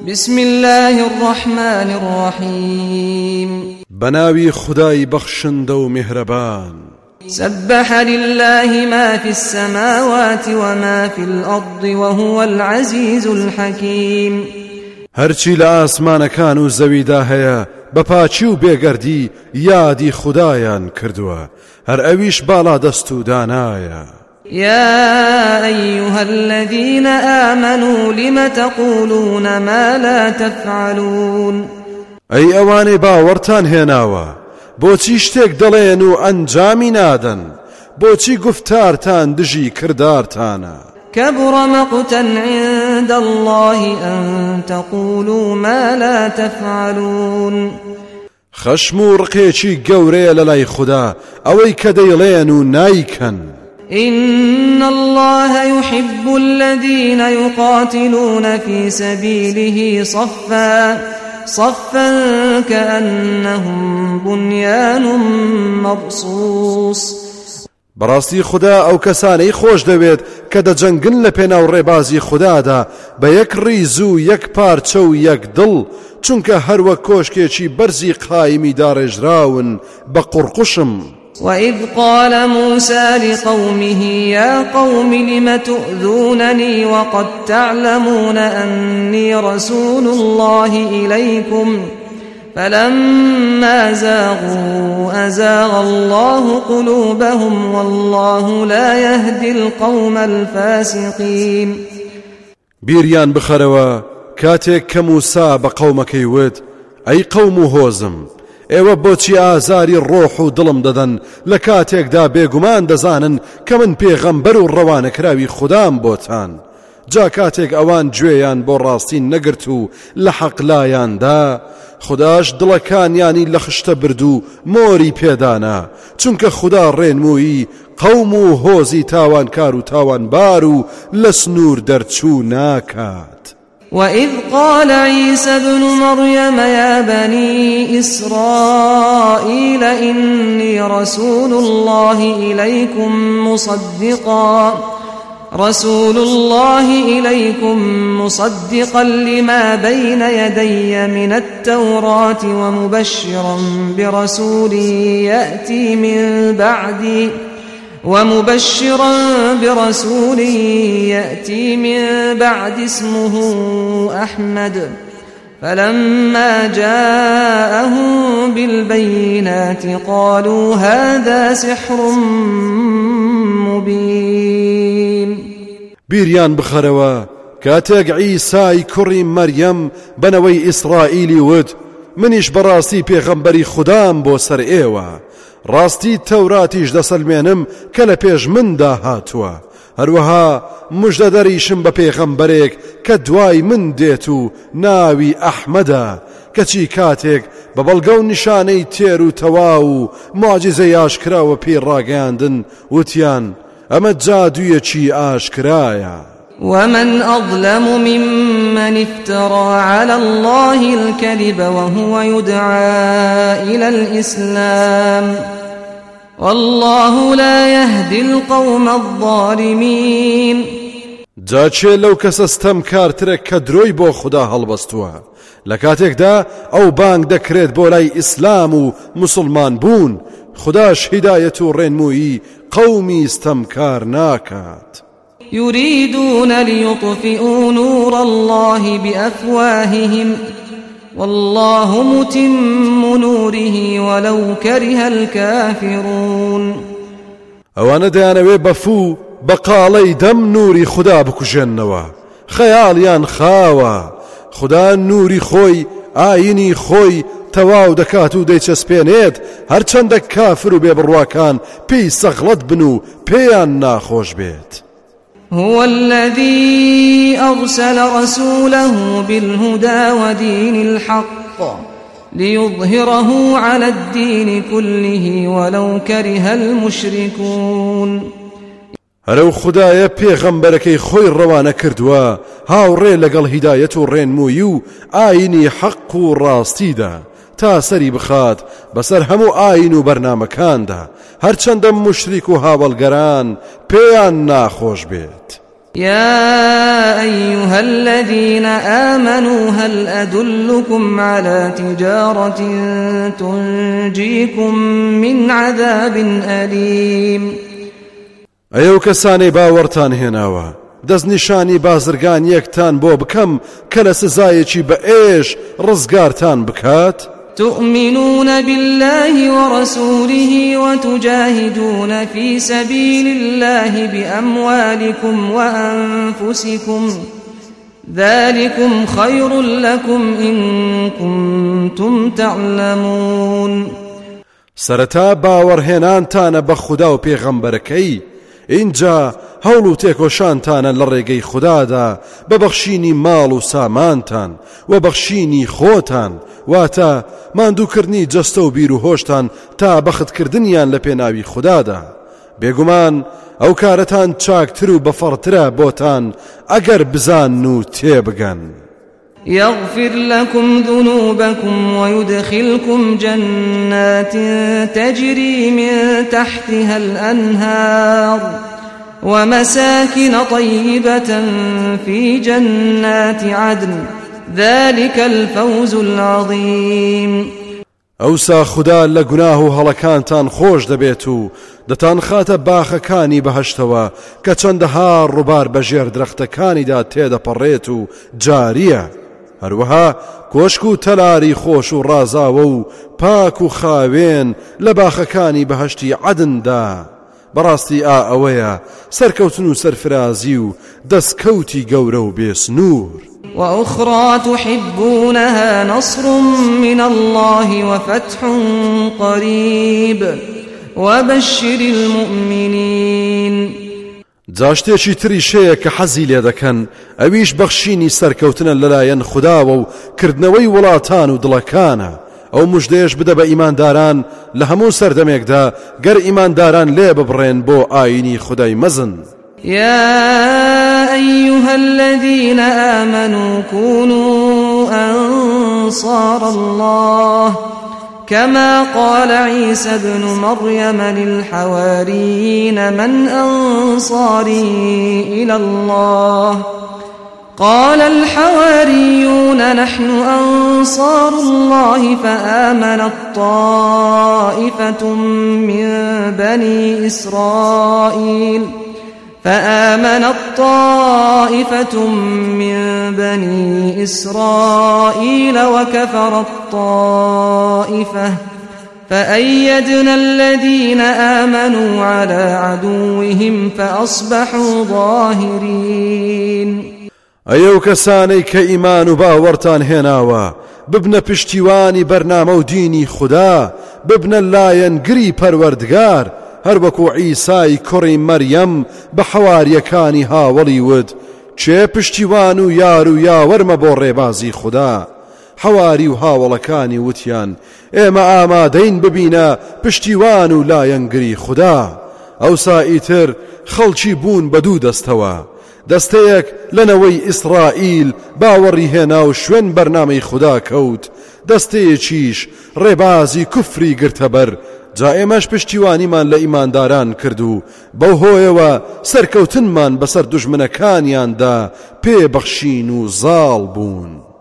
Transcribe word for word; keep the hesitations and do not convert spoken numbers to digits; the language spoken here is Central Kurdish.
بسم الله الرحمن الرحيم بناوي خداي بخشندو مهربان سبح لله ما في السماوات وما في الأرض وهو العزيز الحكيم هرچی لآسمان كانوا زويدا هيا بپاچی و بێگەردی یادی خدایان کردووە هەر ئەویش بالا دەستو دانایە. يا أيها الذين آمنوا لم تقولون ما لا تفعلون أي ئەوانەی باوەڕتان هێناوە بۆچی شتێک دەڵێن و ئەنجامی نادەن بۆچی گفتارتان دژی کردارتانە. كبر مقتا عند الله أن تقولوا ما لا تفعلون خشم و ڕقێکی گەورەیە لەلای خوددا ئەوەی کە دەیڵێن و نایکەن. إن الله يحب الذين يقاتلون في سبيله صفا صفا كأنهم بنيان مرصوص. بەڕاستی خوددا ئەو کەسانەی خۆش دەوێت کە دەجەنگن لە پێناو ڕێبازی خوددادا بە یەک ڕیز و یەک پارچە و یەک دڵ چونکە هەروە کۆشکێکی بەرزی قایمی داڕێژراون بە قوڕقوشم. وإذ قال موسى لقومه يا قوم لم تؤذونني وقد تعلمون أني رسول الله إليكم فلما زاغوا أزاغ الله قلوبهم والله لا يهدي القوم الفاسقين. بيريان بخروا كاتێک کە موسا بە قەومەکەی وت ئەی قەوم و هۆزم ئێوە بۆچی ئازاری ڕۆح و دڵم دەدەن لە کاتێکدا بێگومان دەزانن کە من پێغەمبەر و ڕەوانەکراوی خوددام بۆتان جا کاتێک ئەوان گوێیان بۆ ڕاستی نەگرت و لە حەقلایاندا خودداش دڵەکانیانی لە خشتە برد و مۆری پێدانا چونکە خوددا ڕێنمووی قەوم و هۆزی تاوانکار و تاوانبار و لە سنوور دەرچوو ناکات. وإذ قال عيسى ابن مريم يا بني إسرائيل إني رسول الله إليكم مصدقا رسول الله إليكم مصدقا لما بين يدي من التوراة ومبشرا برسول يأتي من بعدي ومبشرا برسول يأتي من بعد اسمه أحمد فلما جاءهم بالبينات قالوا هذا سحر مبين. بيريان بخروا كاتێک عیسای کوڕی مەریەم بنەوەی ئیسرائیلی وت منیش بەڕاستی پێغەمبەری خوددام بۆ سەر ئێوە ڕاستی تەوراتیش دەسەلمێنم کە لە پێش مندا هاتووە هەروەها موژدە دەریشم بە پێغەمبەرێک کە دوای من دێت و ناوی ئەحمەدە کەچی کاتێک بە بەڵگە و نیشانەی تێر و تەوا و معجزەی ئاشکراوە پێی ڕاگەیاندن وتیان ئەمە جادوویەکی ئاشکرایە. ومن أظلم ممن افترى على الله الكذب وهو يدعى إلى الإسلام والله لا يهدي القوم الظالمين. جاچێ لەو کەسە ستەمکارترە کە درۆی بۆ خوددا هەڵبەستووە لە کاتێکدا ئەو بانگ دەکرێت بۆ لای ئیسلام و مسلمان بوون خودداش هیدایەت و ڕێنمووی قەومی ستەمکار ناکات. يريدون ليطفئوا نور الله بأفواههم والله متم نوره ولو كره الكافرون. ئەوانە دەیانەوێ بەفوو بەقاڵەی دەم نوری خوددا بکوژێننەوە خەیاڵیان خاوە خوددا نوری خۆی ئاینی خۆی تەواو دەکات و دەیچەسپێنێت هەرچەندە کافر و بێبڕواکان پێی سەغڵەت بن و پێیان ناخۆش بێت. هو الذي أرسل رسوله بالهدى ودين الحق ليظهره على الدين كله ولو كره المشركون. هەرەو خوددایە پێغەمبەرەکەی خۆی ڕەوانە کردووە هاوڕێ لەگەڵ هیدایەت و ڕێنمووی و ئاینی حەق و ڕاستیدا تا سەری بخات بەسەر هەموو ئاین و بەرنامەکاندا هەرچەندە مشریک و هاوڵگەران پێیان ناخۆش بێت. يا أيها الذين آمنوا هل أدلكم على تجارة تنجيكم من عذاب أليم ئەو کەسانەی باوەڕتان هێناوە دەستنیشانی بازرگان یەکتان بۆ بکەم کە لە سزایەکی بە ئێش ڕزگارتان بکات تؤمنون بالله ورسوله وتجاهدون في سبيل الله بأموالكم وأنفسكم ذلكم خير لكم إن كنتم تعلمون سرتا باوەڕهێنانتانە بە خودا و پێغەمبەرەکەی اینجا هەوڵ و تێکۆشانتانە لە ڕێگەی خوددادا بە بەخشینی ماڵ و سامانتان و بەخشینی خۆتان واتە ماندووکردنی جەستە و بیر و هۆشتان تا بەختکردنیان لە پێناوی خوددادا بێگومان ئەو کارەتان چاکتر و بەفەڕترە بۆتان ئەگەر بزان و تێبگەن يغفر لكم ذنوبكم ويدخلكم جنات تجري من تحتها الأنهار ومساكن طيبة في جنات عدن ذلك الفوز العظيم ئەوسا خوددا لە گوناه و هەڵەکانتان خۆش دەبێت و دەتان خاتە باخەکانی بەهەشتەوە کە چەندەها ڕووبار بەژێر درەختەکانیدا تێدەپەڕێت و جاریە هەروەها کۆشک و تەلاری خۆش و ڕازاوە و پاک و خاوێن لە باخەکانی بەهەشتی عەدندا بەڕاستی ئا ئەوەیە سەرکەوتن و سەرفرازی و دەستکەوتی گەورە و بێسنوور وأخرى تحبونها نصر من الله وفتح قريب وبشر المؤمنين جاشتێکی تریشەیە کە حەزی لێ دەکەن ئەویش بەخشینی سەرکەوتنە لەلایەن خودداوە و کردنەوەی وڵاتان و دڵەکانە ئەو موژدەیەش بدە بە ئیمانداران لە هەموو سەردەمێکدا گەر ئیمانداران لێ ببڕێن بۆ ئاینی خودای مەزن يا أيها الذين آمنوا كونوا أنصار الله كما قال عيسى ابن مريم للحواريين من أنصاري إلى الله قال الحواريون نحن أنصار الله فآمنت طائفة من بني إسرائيل فآمنت طائفة من بني إسرائيل وكفرت طائفة فأيدنا الذين آمنوا على عدوهم فأصبحوا ظاهرين ئەو کەسانەی کە ئیمان و باوەڕتان هێناوە ببنە پشتیوانی بەرنامە و دینی خوددا ببنە لایەنگری پەروەردگار هەر وەکو عیسای کوڕی مەریەم بە حەواریەکانی هاوڵی ود چێ پشتیوان و یار و یاوەرمە بۆ ڕێبازی خوددا حەواری و هاوڵەکانی وتیان ئێمە ئامادەین ببینە پشتیوان و لایەنگری خوددا ئەوسا ئیتر خەڵکی بوون بە دوو دەستەوە دەستەیەک لەنەوەی ئیسرائیل باوەڕی هێنا و شوێن بەرنامەی خوددا کەوت دەستەیەکیش ڕێبازی کوفری گرتەبەر جا ئێمەش پشتیوانیمان لە ئیمانداران کرد و بەو هۆیەوە سەرکەوتنمان بەسەر دوژمنەکانیاندا پێبەخشین و زاڵ بوون